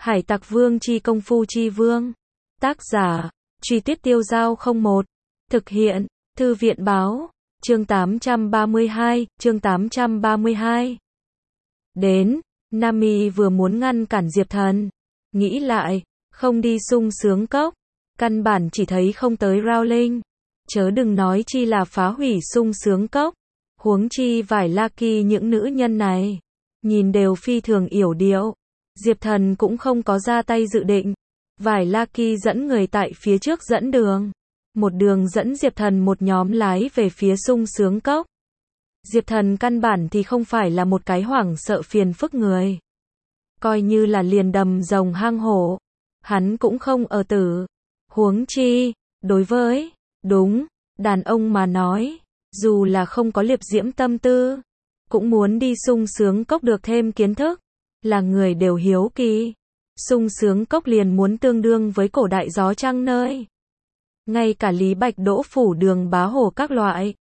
Hải Tặc Vương chi công phu chi vương. Tác giả, Truy Tuyết Tiêu Dao 01. Thực hiện, Thư viện báo. Chương 832, chương 832. Đến, Nami vừa muốn ngăn cản Diệp Thần. Nghĩ lại, không đi sung sướng cốc. Căn bản chỉ thấy không tới Rowling. Chớ đừng nói chi là phá hủy sung sướng cốc. Huống chi vải Lucky những nữ nhân này. Nhìn đều phi thường yểu điệu. Diệp Thần cũng không có ra tay dự định. Vải Lucky dẫn người tại phía trước dẫn đường. Một đường dẫn Diệp Thần một nhóm lái về phía sung sướng cốc. Diệp Thần căn bản thì không phải là một cái hoảng sợ phiền phức người. Coi như là liền đầm rồng hang hổ. Hắn cũng không ở tử. Huống chi, đối với, đúng, đàn ông mà nói, dù là không có liệp diễm tâm tư, cũng muốn đi sung sướng cốc được thêm kiến thức. Là người đều hiếu kỳ. Sung sướng cốc liền muốn tương đương với cổ đại gió trăng nơi. Ngay cả Lý Bạch Đỗ phủ Đường Bá Hồ các loại.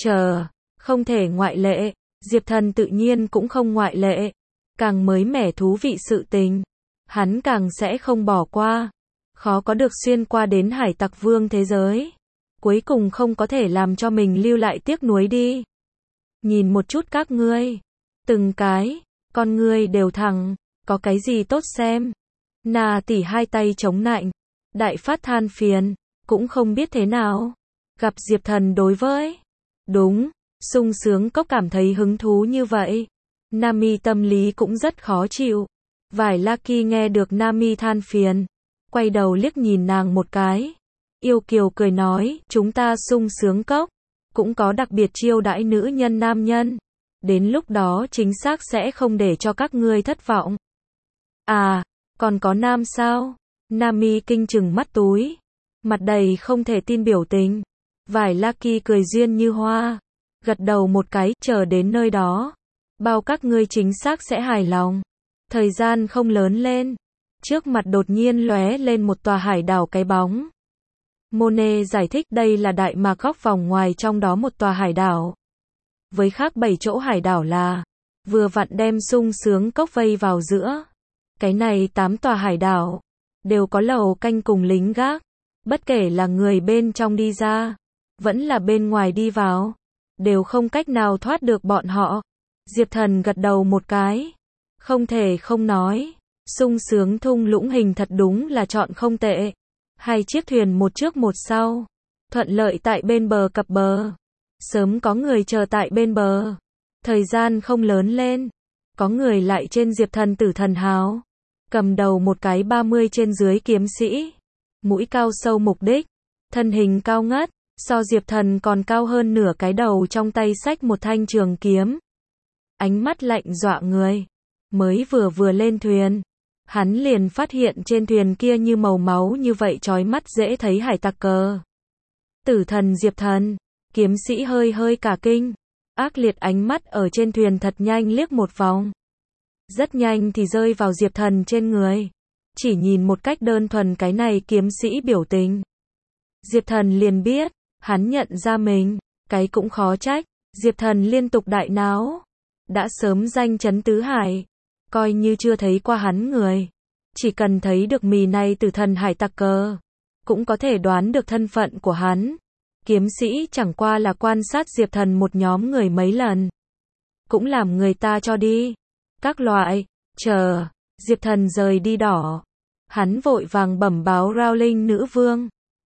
Không thể ngoại lệ. Diệp Thần tự nhiên cũng không ngoại lệ. Càng mới mẻ thú vị sự tình, hắn càng sẽ không bỏ qua. Khó có được xuyên qua đến Hải Tặc Vương thế giới. Cuối cùng không có thể làm cho mình lưu lại tiếc nuối đi. Nhìn một chút các ngươi. Từng cái, con ngươi đều thẳng, có cái gì tốt xem. Na tỷ hai tay chống nạnh, đại phát than phiền, cũng không biết thế nào. Gặp Diệp Thần đối với, đúng, sung sướng cốc cảm thấy hứng thú như vậy. Nami tâm lý cũng rất khó chịu. Vải Lucky nghe được Nami than phiền, quay đầu liếc nhìn nàng một cái. Yêu kiều cười nói, chúng ta sung sướng cốc, cũng có đặc biệt chiêu đãi nữ nhân nam nhân. Đến lúc đó chính xác sẽ không để cho các ngươi thất vọng. À, còn có nam sao? Nami kinh chừng mắt túi. Mặt đầy không thể tin biểu tình. Vải Lucky cười duyên như hoa. Gật đầu một cái, chờ đến nơi đó. Bao các ngươi chính xác sẽ hài lòng. Thời gian không lớn lên. Trước mặt đột nhiên lóe lên một tòa hải đảo cái bóng. Monet giải thích đây là Đại Mạc góc vòng ngoài trong đó một tòa hải đảo. Với khác 7 chỗ hải đảo là vừa vặn đem sung sướng cốc vây vào giữa. Cái này 8 tòa hải đảo đều có lầu canh cùng lính gác. Bất kể là người bên trong đi ra, vẫn là bên ngoài đi vào, đều không cách nào thoát được bọn họ. Diệp Thần gật đầu một cái. Không thể không nói, sung sướng thung lũng hình thật đúng là chọn không tệ. 2 chiếc thuyền một trước một sau, thuận lợi tại bên bờ cập bờ. Sớm có người chờ tại bên bờ. Thời gian không lớn lên, có người lại trên Diệp Thần tử thần hào. Cầm đầu một cái 30 trên dưới kiếm sĩ. Mũi cao sâu mục đích, thân hình cao ngất, so Diệp Thần còn cao hơn nửa cái đầu, trong tay xách một thanh trường kiếm. Ánh mắt lạnh dọa người. Mới vừa lên thuyền, hắn liền phát hiện trên thuyền kia như màu máu như vậy chói mắt dễ thấy hải tặc cờ. Tử thần Diệp Thần. Kiếm sĩ hơi cả kinh. Ác liệt ánh mắt ở trên thuyền thật nhanh liếc một vòng. Rất nhanh thì rơi vào Diệp Thần trên người. Chỉ nhìn một cách đơn thuần cái này kiếm sĩ biểu tình, Diệp Thần liền biết, hắn nhận ra mình. Cái cũng khó trách. Diệp Thần liên tục đại náo. Đã sớm danh chấn tứ hải. Coi như chưa thấy qua hắn người, chỉ cần thấy được mì này tử thần hải tặc cờ, cũng có thể đoán được thân phận của hắn. Kiếm sĩ chẳng qua là quan sát Diệp Thần một nhóm người mấy lần, cũng làm người ta cho đi. Các loại, Diệp Thần rời đi đỏ. Hắn vội vàng bẩm báo Rowling nữ vương.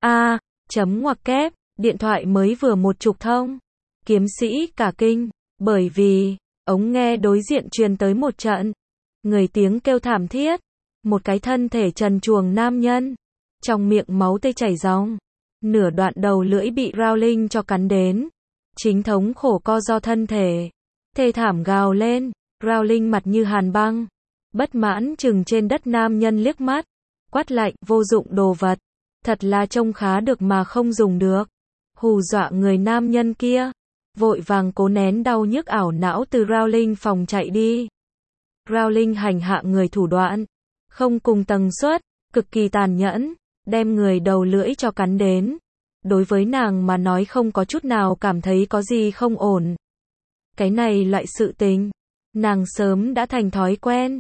Ngoặc kép, điện thoại mới vừa một trục thông. Kiếm sĩ cả kinh, bởi vì, ống nghe đối diện truyền tới một trận. Người tiếng kêu thảm thiết. Một cái thân thể trần truồng nam nhân. Trong miệng máu tươi chảy ròng. Nửa đoạn đầu lưỡi bị Rowling cho cắn đến. Chính thống khổ co do thân thể. Thê thảm gào lên. Rowling mặt như hàn băng. Bất mãn chừng trên đất nam nhân liếc mắt. Quát lạnh, vô dụng đồ vật. Thật là trông khá được mà không dùng được. Hù dọa người nam nhân kia. Vội vàng cố nén đau nhức ảo não từ Rowling phòng chạy đi. Rowling hành hạ người thủ đoạn không cùng tần suất, cực kỳ tàn nhẫn, đem người đầu lưỡi cho cắn đến. Đối với nàng mà nói không có chút nào cảm thấy có gì không ổn. Cái này loại sự tình, nàng sớm đã thành thói quen.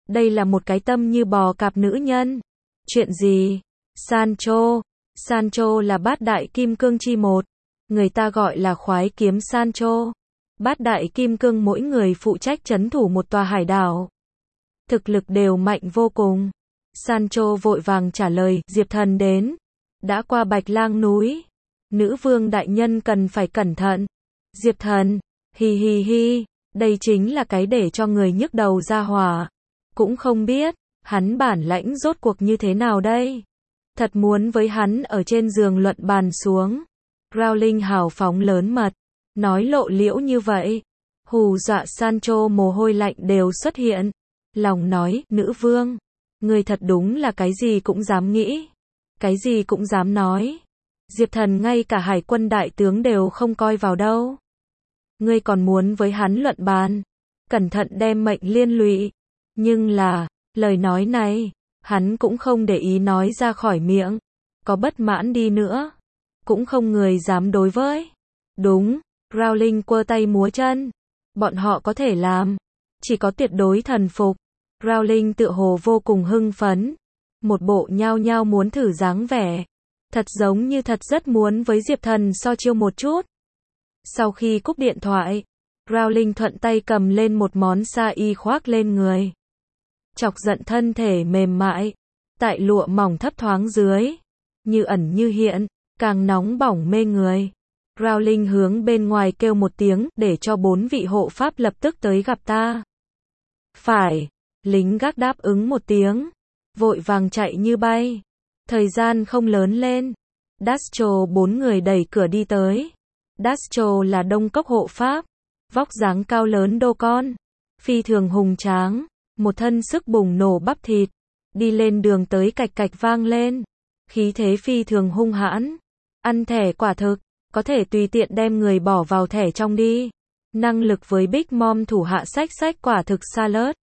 Đây là một cái tâm như bò cạp nữ nhân. Chuyện gì? Sancho. Sancho là bát đại kim cương chi một. Người ta gọi là khoái kiếm Sancho. Bát đại kim cương mỗi người phụ trách trấn thủ một tòa hải đảo. Thực lực đều mạnh vô cùng. Sancho vội vàng trả lời, Diệp Thần đến. Đã qua Bạch Lang núi. Nữ vương đại nhân cần phải cẩn thận. Diệp Thần, hi hi hi, đây chính là cái để cho người nhức đầu ra hỏa. Cũng không biết, hắn bản lãnh rốt cuộc như thế nào đây. Thật muốn với hắn ở trên giường luận bàn xuống. Rowling hào phóng lớn mật, nói lộ liễu như vậy. Hù dọa Sancho mồ hôi lạnh đều xuất hiện. Lòng nói, nữ vương, người thật đúng là cái gì cũng dám nghĩ. Cái gì cũng dám nói. Diệp Thần ngay cả hải quân đại tướng đều không coi vào đâu. Ngươi còn muốn với hắn luận bàn. Cẩn thận đem mệnh liên lụy. Nhưng là, lời nói này, hắn cũng không để ý nói ra khỏi miệng. Có bất mãn đi nữa, cũng không người dám đối với. Đúng, Rowling quơ tay múa chân. Bọn họ có thể làm. Chỉ có tuyệt đối thần phục. Rowling tựa hồ vô cùng hưng phấn. Một bộ nhao nhao muốn thử dáng vẻ. Thật giống như thật rất muốn với Diệp Thần so chiêu một chút. Sau khi cúp điện thoại, Rowling thuận tay cầm lên một món sa y khoác lên người. Chọc giận thân thể mềm mại, tại lụa mỏng thấp thoáng dưới, như ẩn như hiện, càng nóng bỏng mê người. Rowling hướng bên ngoài kêu một tiếng, để cho 4 vị hộ pháp lập tức tới gặp ta. Phải, lính gác đáp ứng một tiếng, vội vàng chạy như bay. Thời gian không lớn lên. Dastro 4 người đẩy cửa đi tới. Dastro là đông cốc hộ pháp, vóc dáng cao lớn đô con, phi thường hùng tráng, một thân sức bùng nổ bắp thịt, đi lên đường tới cạch cạch vang lên, khí thế phi thường hung hãn, ăn thẻ quả thực, có thể tùy tiện đem người bỏ vào thẻ trong đi. Năng lực với Big Mom thủ hạ sách quả thực xa lớt.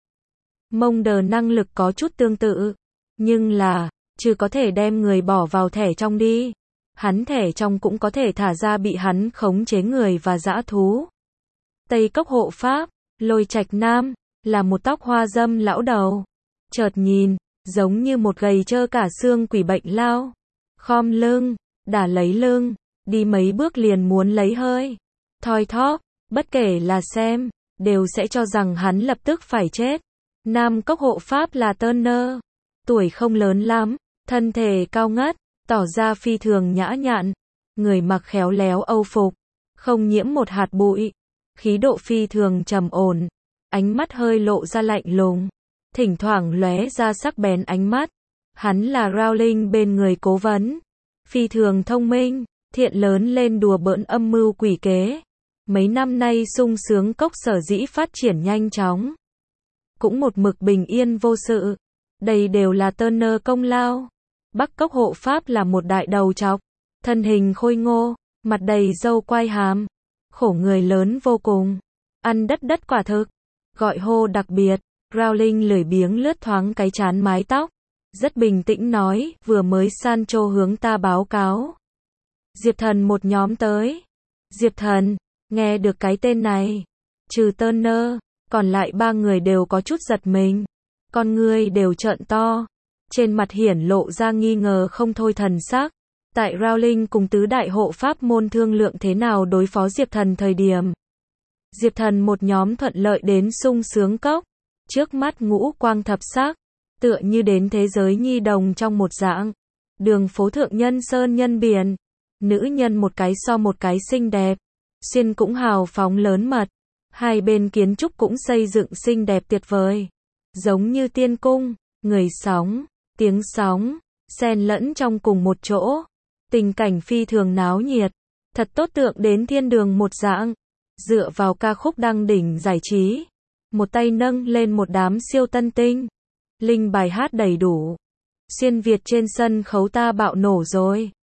Monder năng lực có chút tương tự, nhưng là, chứ có thể đem người bỏ vào thẻ trong đi. Hắn thẻ trong cũng có thể thả ra bị hắn khống chế người và dã thú. Tây cốc hộ pháp, Lôi Trạch Nam, là một tóc hoa dâm lão đầu. Chợt nhìn, giống như một gầy trơ cả xương quỷ bệnh lao. Khom lưng, đả lấy lưng, đi mấy bước liền muốn lấy hơi. Thoi thóp, bất kể là xem, đều sẽ cho rằng hắn lập tức phải chết. Nam cốc hộ pháp là Turner. Tuổi không lớn lắm, thân thể cao ngất, tỏ ra phi thường nhã nhặn, người mặc khéo léo âu phục, không nhiễm một hạt bụi, khí độ phi thường trầm ổn, ánh mắt hơi lộ ra lạnh lùng, thỉnh thoảng lóe ra sắc bén ánh mắt. Hắn là Rowling bên người cố vấn, phi thường thông minh, thiện lớn lên đùa bỡn âm mưu quỷ kế. Mấy năm nay sung sướng cốc sở dĩ phát triển nhanh chóng, cũng một mực bình yên vô sự. Đây đều là Turner công lao. Bắc cốc hộ pháp là một đại đầu trọc, thân hình khôi ngô, mặt đầy râu quai hàm, khổ người lớn vô cùng, ăn đất quả thực, gọi hô đặc biệt. Rowling lười biếng lướt thoáng cái trán mái tóc, rất bình tĩnh nói, vừa mới Sancho hướng ta báo cáo. Diệp Thần một nhóm tới. Diệp Thần, nghe được cái tên này, trừ Turner, còn lại 3 người đều có chút giật mình. Con ngươi đều trợn to, trên mặt hiển lộ ra nghi ngờ không thôi thần sắc. Tại Rowling cùng tứ đại hộ pháp môn thương lượng thế nào đối phó Diệp Thần thời điểm, Diệp Thần một nhóm thuận lợi đến sung sướng cốc, trước mắt ngũ quang thập sắc, tựa như đến thế giới nhi đồng trong một dạng. Đường phố thượng nhân sơn nhân biển, nữ nhân một cái so một cái xinh đẹp, xuyên cũng hào phóng lớn mật, hai bên kiến trúc cũng xây dựng xinh đẹp tuyệt vời. Giống như tiên cung, người sóng, tiếng sóng, xen lẫn trong cùng một chỗ. Tình cảnh phi thường náo nhiệt, thật tốt tượng đến thiên đường một dạng. Dựa vào ca khúc đăng đỉnh giải trí, một tay nâng lên một đám siêu tân tinh. Linh bài hát đầy đủ. Xuyên Việt trên sân khấu ta bạo nổ rồi.